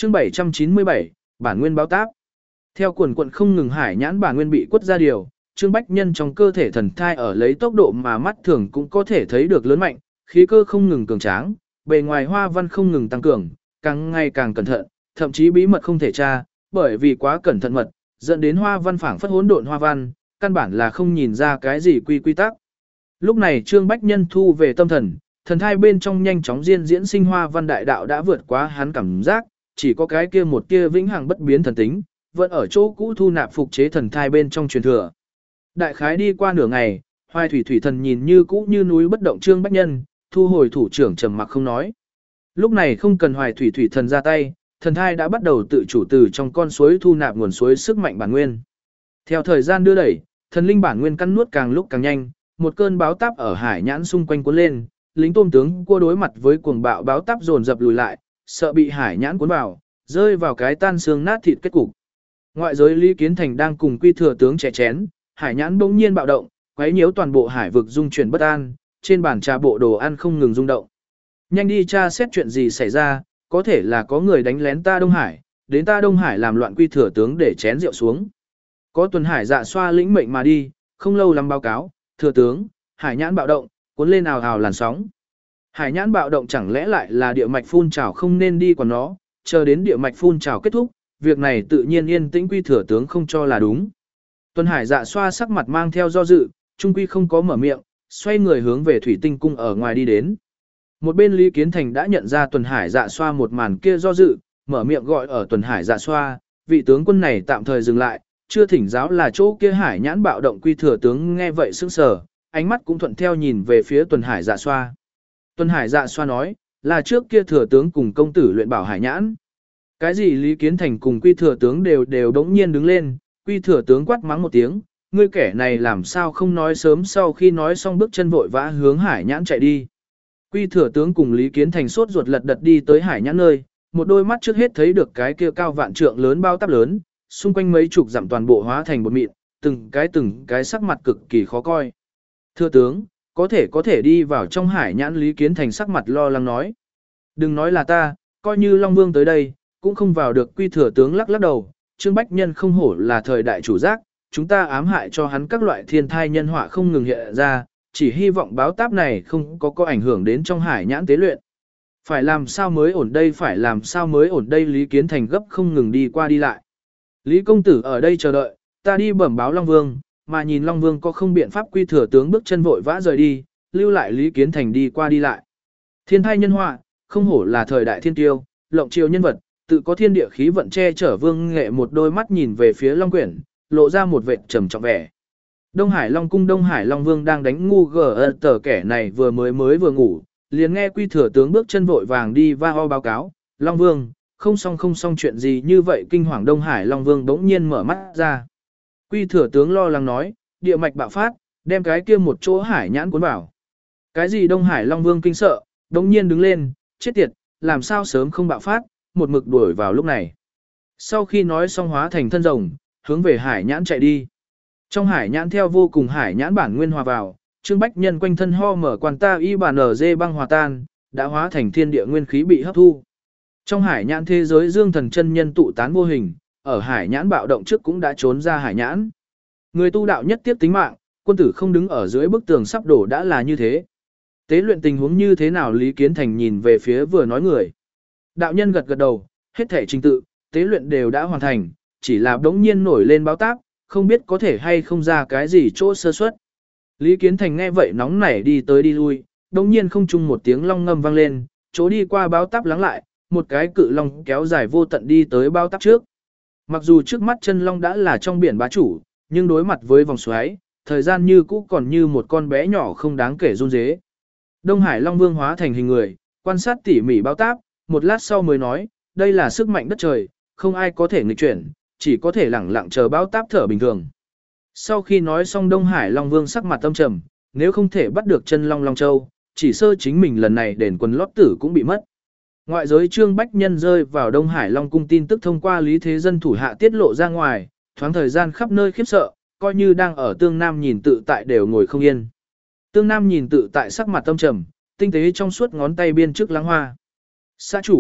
Chương 797, bản nguyên báo táp. Theo quần quận không ngừng hải nhãn bản nguyên bị quất ra điều, Trương Bách Nhân trong cơ thể thần thai ở lấy tốc độ mà mắt thường cũng có thể thấy được lớn mạnh, khí cơ không ngừng cường tráng, bề ngoài hoa văn không ngừng tăng cường, càng ngày càng cẩn thận, thậm chí bí mật không thể tra, bởi vì quá cẩn thận mật, dẫn đến hoa văn phảng phất hỗn độn hoa văn, căn bản là không nhìn ra cái gì quy tắc. Lúc này Trương Bách Nhân thu về tâm thần, thần thai bên trong nhanh chóng diễn sinh hoa văn đại đạo đã vượt quá hắn cảm giác, chỉ có cái kia một kia vĩnh hằng bất biến thần tính, vẫn ở chỗ cũ thu nạp phục chế thần thai bên trong truyền thừa. Đại khái đi qua nửa ngày, Hoài Thủy Thủy thần nhìn như cũ như núi bất động Trương Bách Nhân, thu hồi thủ trưởng trầm mặc không nói. Lúc này không cần Hoài Thủy Thủy thần ra tay, thần thai đã bắt đầu tự chủ từ trong con suối thu nạp nguồn suối sức mạnh bản nguyên. Theo thời gian đưa đẩy, thần linh bản nguyên căn nuốt càng lúc càng nhanh, một cơn báo táp ở hải nhãn xung quanh cuốn lên, lính tôm tướng cua đối mặt với cuồng bạo báo táp dồn dập lùi lại, sợ bị hải nhãn cuốn vào, rơi vào cái tan xương nát thịt kết cục. Ngoại giới Lý Kiến Thành đang cùng Quy Thừa tướng chè chén, hải nhãn bỗng nhiên bạo động, quấy nhiễu toàn bộ hải vực dung chuyển bất an, trên bàn trà bộ đồ ăn không ngừng rung động. Nhanh đi tra xét chuyện gì xảy ra, có thể là có người đánh lén ta Đông Hải, đến ta Đông Hải làm loạn Quy Thừa tướng để chén rượu xuống. Có tuần hải dạ xoa lĩnh mệnh mà đi, không lâu lắm báo cáo, thừa tướng, hải nhãn bạo động, cuốn lên ào ào làn sóng. Hải nhãn bạo động chẳng lẽ lại là địa mạch phun trào không nên đi còn nó, chờ đến địa mạch phun trào kết thúc, việc này tự nhiên yên tĩnh Quy Thừa tướng không cho là đúng. Tuần hải dạ xoa sắc mặt mang theo do dự, trung quy không có mở miệng, xoay người hướng về thủy tinh cung ở ngoài đi đến. Một bên Lý Kiến Thành đã nhận ra tuần hải dạ xoa một màn kia do dự, mở miệng gọi ở tuần hải dạ xoa, vị tướng quân này tạm thời dừng lại, chưa thỉnh giáo là chỗ kia hải nhãn bạo động. Quy Thừa tướng nghe vậy sững sờ, ánh mắt cũng thuận theo nhìn về phía tuần hải dạ xoa. Tuần hải dạ xoa nói, là trước kia thừa tướng cùng công tử luyện bảo hải nhãn. Cái gì Lý Kiến Thành cùng Quy Thừa tướng đều đống nhiên đứng lên, Quy Thừa tướng quát mắng một tiếng, ngươi kẻ này làm sao không nói sớm, sau khi nói xong bước chân vội vã hướng hải nhãn chạy đi. Quy Thừa tướng cùng Lý Kiến Thành sốt ruột lật đật đi tới hải nhãn nơi, một đôi mắt trước hết thấy được cái kia cao vạn trượng lớn bao táp lớn, xung quanh mấy chục dặm toàn bộ hóa thành bột mịn, từng cái sắc mặt cực kỳ khó coi. Thưa tướng, có thể đi vào trong hải nhãn. Lý Kiến Thành sắc mặt lo lắng nói. Đừng nói là ta, coi như Long Vương tới đây, cũng không vào được. Quy Thừa tướng lắc lắc đầu, Trương Bách Nhân không hổ là thời đại chủ giác, chúng ta ám hại cho hắn các loại thiên thai nhân họa không ngừng hiện ra, chỉ hy vọng báo táp này không có ảnh hưởng đến trong hải nhãn tế luyện. Phải làm sao mới ổn đây, Lý Kiến Thành gấp không ngừng đi qua đi lại. Lý công tử ở đây chờ đợi, ta đi bẩm báo Long Vương, mà nhìn Long Vương có không biện pháp. Quy Thừa tướng bước chân vội vã rời đi, lưu lại Lý Kiến Thành đi qua đi lại. Thiên thai nhân họa, không hổ là thời đại thiên tiêu, lộng triều nhân vật, tự có thiên địa khí vận che chở. Vương Nghệ một đôi mắt nhìn về phía Long Quyển, lộ ra một vệt trầm trọng vẻ. Đông Hải Long cung Đông Hải Long Vương đang đánh ngu tờ kẻ này vừa vừa ngủ, liền nghe Quy Thừa tướng bước chân vội vàng đi va ho báo cáo, Long Vương, không xong chuyện gì như vậy. Kinh hoàng Đông Hải Long Vương bỗng nhiên mở mắt ra. Quy Thừa tướng lo lắng nói, địa mạch bạo phát, đem cái kia một chỗ hải nhãn cuốn vào. Cái gì? Đông Hải Long Vương kinh sợ, bỗng nhiên đứng lên, chết tiệt, làm sao sớm không bạo phát, một mực đuổi vào lúc này. Sau khi nói xong hóa thành thân rồng, hướng về hải nhãn chạy đi. Trong hải nhãn theo vô cùng hải nhãn bản nguyên hòa vào, Trương Bách Nhân quanh thân ho mở quan ta y bản ở dê băng hòa tan, đã hóa thành thiên địa nguyên khí bị hấp thu. Trong hải nhãn thế giới dương thần chân nhân tụ tán vô hình, ở hải nhãn bạo động trước cũng đã trốn ra hải nhãn. Người tu đạo nhất tiếp tính mạng, quân tử không đứng ở dưới bức tường sắp đổ đã là như thế. Tế luyện tình huống như thế nào? Lý Kiến Thành nhìn về phía vừa nói người. Đạo nhân gật gật đầu, hết thể trình tự, tế luyện đều đã hoàn thành, chỉ là đống nhiên nổi lên báo táp, không biết có thể hay không ra cái gì chỗ sơ suất. Lý Kiến Thành nghe vậy nóng nảy đi tới đi lui, đống nhiên không chung một tiếng long ngâm vang lên, chỗ đi qua báo táp lắng lại, một cái cự long kéo dài vô tận đi tới báo táp trước. Mặc dù trước mắt chân long đã là trong biển bá chủ, nhưng đối mặt với vòng xoáy, thời gian như cũ còn như một con bé nhỏ không đáng kể run rế. Đông Hải Long Vương hóa thành hình người, quan sát tỉ mỉ báo táp, một lát sau mới nói, đây là sức mạnh đất trời, không ai có thể nghịch chuyển, chỉ có thể lẳng lặng chờ báo táp thở bình thường. Sau khi nói xong Đông Hải Long Vương sắc mặt âm trầm, nếu không thể bắt được chân Long Long Châu, chỉ sơ chính mình lần này đền quần lót tử cũng bị mất. Ngoại giới Trương Bách Nhân rơi vào Đông Hải Long cung tin tức thông qua Lý Thế Dân thủ hạ tiết lộ ra ngoài, thoáng thời gian khắp nơi khiếp sợ, coi như đang ở Tương Nam nhìn tự tại đều ngồi không yên. Tương Nam nhìn tự tại sắc mặt âm trầm, tinh tế trong suốt ngón tay biên trước lăng hoa. Xã chủ,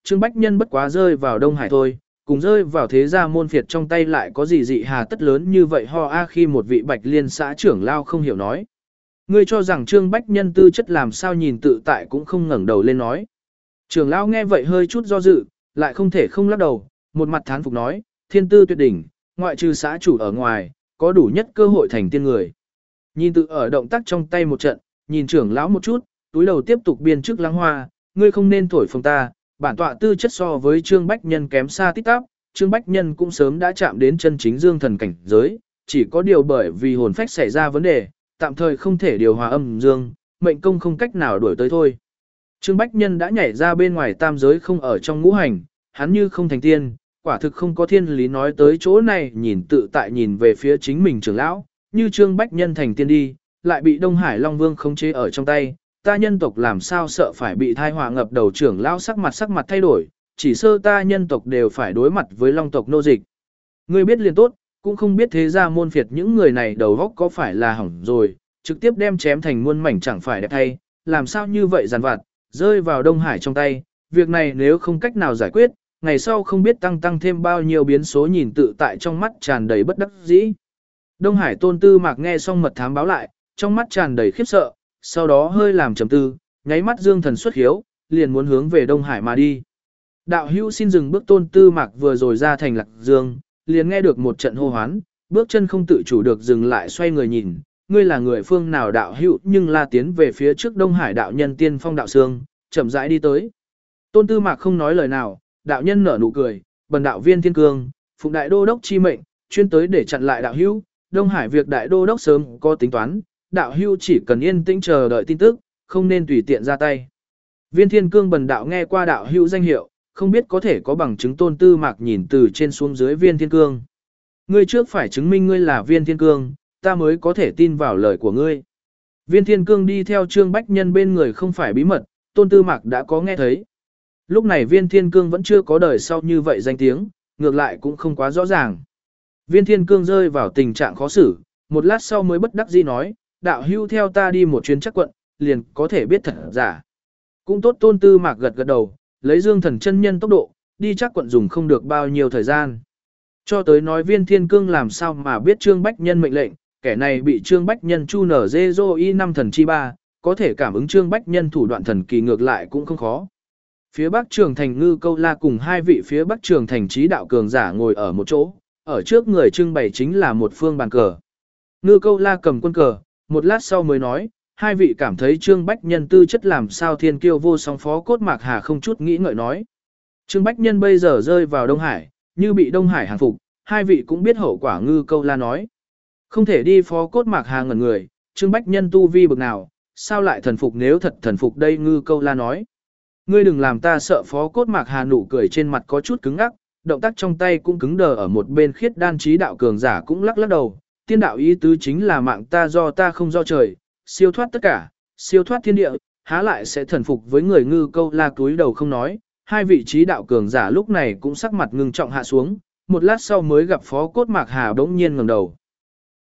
Trương Bách Nhân bất quá rơi vào Đông Hải thôi, cùng rơi vào thế gia môn phiệt trong tay lại có gì dị hà tất lớn như vậy ho a khi một vị Bạch Liên xã trưởng lao không hiểu nói. Ngươi cho rằng Trương Bách Nhân tư chất làm sao nhìn tự tại cũng không ngẩng đầu lên nói. Trưởng lao nghe vậy hơi chút do dự, lại không thể không lắc đầu, một mặt thán phục nói, thiên tư tuyệt đỉnh, ngoại trừ xã chủ ở ngoài, có đủ nhất cơ hội thành tiên người. Nhìn tự ở động tác trong tay một trận, nhìn trưởng lão một chút, túi đầu tiếp tục biên chức lăng hoa, ngươi không nên thổi phồng ta, bản tọa tư chất so với Trương Bách Nhân kém xa tít tắp, Trương Bách Nhân cũng sớm đã chạm đến chân chính dương thần cảnh giới, chỉ có điều bởi vì hồn phách xảy ra vấn đề, tạm thời không thể điều hòa âm dương, mệnh công không cách nào đuổi tới thôi. Trương Bách Nhân đã nhảy ra bên ngoài tam giới không ở trong ngũ hành, hắn như không thành tiên, quả thực không có thiên lý nói tới chỗ này nhìn tự tại nhìn về phía chính mình trưởng lão, như Trương Bách Nhân thành tiên đi, lại bị Đông Hải Long Vương khống chế ở trong tay, ta nhân tộc làm sao sợ phải bị thai họa ngập đầu trưởng lão sắc mặt thay đổi, chỉ sơ ta nhân tộc đều phải đối mặt với Long tộc nô dịch. Ngươi biết liền tốt, cũng không biết thế ra môn phiệt những người này đầu góc có phải là hỏng rồi, trực tiếp đem chém thành muôn mảnh chẳng phải đẹp thay, làm sao như vậy giàn vặt, rơi vào Đông Hải trong tay, việc này nếu không cách nào giải quyết, ngày sau không biết tăng thêm bao nhiêu biến số nhìn tự tại trong mắt tràn đầy bất đắc dĩ. Đông Hải Tôn Tư Mạc nghe xong mật thám báo lại, trong mắt tràn đầy khiếp sợ, sau đó hơi làm trầm tư, nháy mắt dương thần xuất hiếu, liền muốn hướng về Đông Hải mà đi. Đạo hữu xin dừng bước. Tôn Tư Mạc vừa rồi ra thành Lạc Dương, liền nghe được một trận hô hoán, bước chân không tự chủ được dừng lại xoay người nhìn, ngươi là người phương nào đạo hữu, nhưng la tiến về phía trước Đông Hải đạo nhân Tiên Phong đạo sương, chậm rãi đi tới. Tôn Tư Mạc không nói lời nào, đạo nhân nở nụ cười, bần đạo Viên Thiên Cương, phụng đại đô đốc chi mệnh, chuyên tới để chặn lại đạo hữu, Đông Hải việc đại đô đốc sớm có tính toán, đạo hữu chỉ cần yên tĩnh chờ đợi tin tức, không nên tùy tiện ra tay. Viên Thiên Cương bần đạo nghe qua đạo hữu danh hiệu, không biết có thể có bằng chứng. Tôn Tư Mạc nhìn từ trên xuống dưới Viên Thiên Cương. Ngươi trước phải chứng minh ngươi là Viên Thiên Cương, ta mới có thể tin vào lời của ngươi. Viên Thiên Cương đi theo Trương Bách Nhân bên người không phải bí mật, Tôn Tư Mạc đã có nghe thấy. Lúc này Viên Thiên Cương vẫn chưa có đời sau như vậy danh tiếng, ngược lại cũng không quá rõ ràng. Viên Thiên Cương rơi vào tình trạng khó xử, một lát sau mới bất đắc dĩ nói, đạo hưu theo ta đi một chuyến chắc quận, liền có thể biết thật giả. Cũng tốt. Tôn Tư Mạc gật gật đầu, lấy dương thần chân nhân tốc độ, đi chắc quận dùng không được bao nhiêu thời gian. Cho tới nói Viên Thiên Cương làm sao mà biết Trương Bách Nhân mệnh lệnh, kẻ này bị Trương Bách Nhân chu nở dê dô y năm thần chi ba, có thể cảm ứng Trương Bách Nhân thủ đoạn thần kỳ ngược lại cũng không khó. Phía Bắc Trường Thành Ngư Câu La cùng hai vị phía Bắc Trường Thành trí đạo cường giả ngồi ở một chỗ, ở trước người trưng bày chính là một phương bàn cờ. Ngư Câu La cầm quân cờ, một lát sau mới nói, hai vị cảm thấy Trương Bách Nhân tư chất làm sao thiên kiêu vô song. Phó Cốt Mạc Hà không chút nghĩ ngợi nói. Trương Bách Nhân bây giờ rơi vào Đông Hải, như bị Đông Hải hàng phục, hai vị cũng biết hậu quả. Ngư Câu La nói. Không thể đi. Phó Cốt Mạc Hà ngẩn người, Trương Bách Nhân tu vi bực nào, sao lại thần phục, nếu thật thần phục đây. Ngư Câu La nói. Ngươi đừng làm ta sợ. Phó Cốt Mạc Hà nụ cười trên mặt có chút cứng ngắc, động tác trong tay cũng cứng đờ. Ở một bên Khiết Đan trí đạo cường giả cũng lắc lắc đầu, tiên đạo ý tứ chính là mạng ta do ta không do trời, siêu thoát tất cả, siêu thoát thiên địa, há lại sẽ thần phục với người. Ngư Câu La cúi đầu không nói, hai vị trí đạo cường giả lúc này cũng sắc mặt ngưng trọng hạ xuống, một lát sau mới gặp Phó Cốt Mạc Hà bỗng nhiên ngẩng đầu.